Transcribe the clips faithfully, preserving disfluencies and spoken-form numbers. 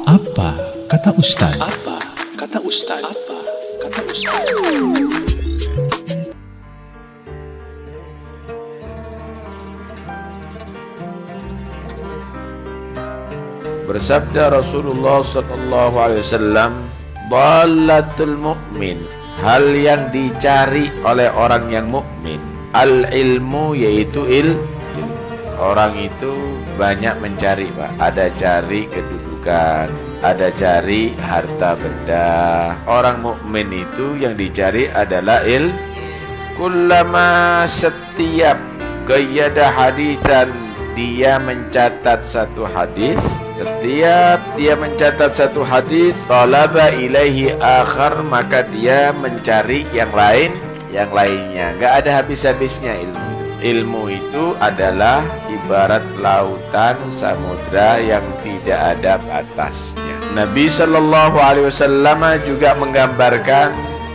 Apa kata Ustaz? Apa kata Ustaz? Apa kata Ustaz? Bersabda Rasulullah sallallahu alaihi wasallam, "Dhalatul mu'min," hal yang dicari oleh orang yang mukmin, al-ilmu, yaitu ilmu. Orang itu banyak mencari, Pak. Ada cari kedudukan, ada cari harta benda. Orang mukmin itu yang dicari adalah il. Kullama, setiap qayyada hadisan, dia mencatat satu hadis. Setiap dia mencatat satu hadis, talaba ilaihi akhar, maka dia mencari yang lain, yang lainnya. Gak ada habis-habisnya ilmu. Ilmu itu adalah ibarat lautan samudra yang tidak ada batasnya. Nabi Shallallahu Alaihi Wasallam juga menggambarkan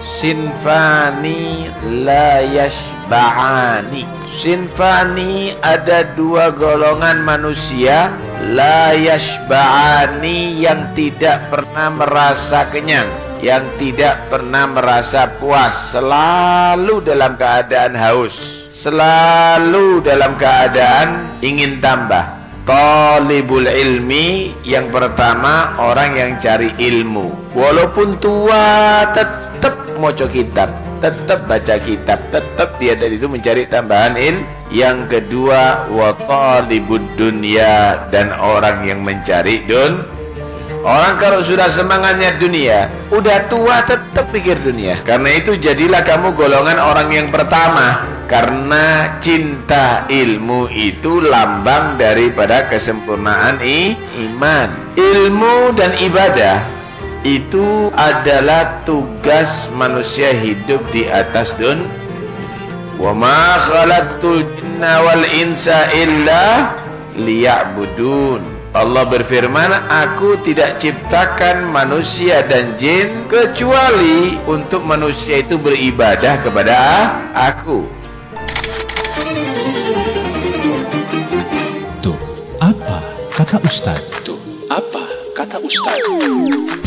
sinfani la yashba'ani. Sinfani, ada dua golongan manusia, la yashba'ani, yang tidak pernah merasa kenyang, yang tidak pernah merasa puas, selalu dalam keadaan haus, selalu dalam keadaan ingin tambah. Talibul ilmi, yang pertama orang yang cari ilmu, walaupun tua tetap moco kitab, tetap baca kitab, tetap dia dari itu mencari tambahan ilmu. Yang kedua, wa talibud dunya, dan orang yang mencari dun. Orang kalau sudah semangatnya dunia, udah tua tetap pikir dunia. Karena itu jadilah kamu golongan orang yang pertama. Karena cinta ilmu itu lambang daripada kesempurnaan i, iman. Ilmu dan ibadah itu adalah tugas manusia hidup di atas dunia. Wa ma khalaqtul jinna wal insa illa liya'budun. Allah berfirman, aku tidak ciptakan manusia dan jin kecuali untuk manusia itu beribadah kepada aku. Tuh, apa kata Ustaz? Tuh, apa kata Ustaz?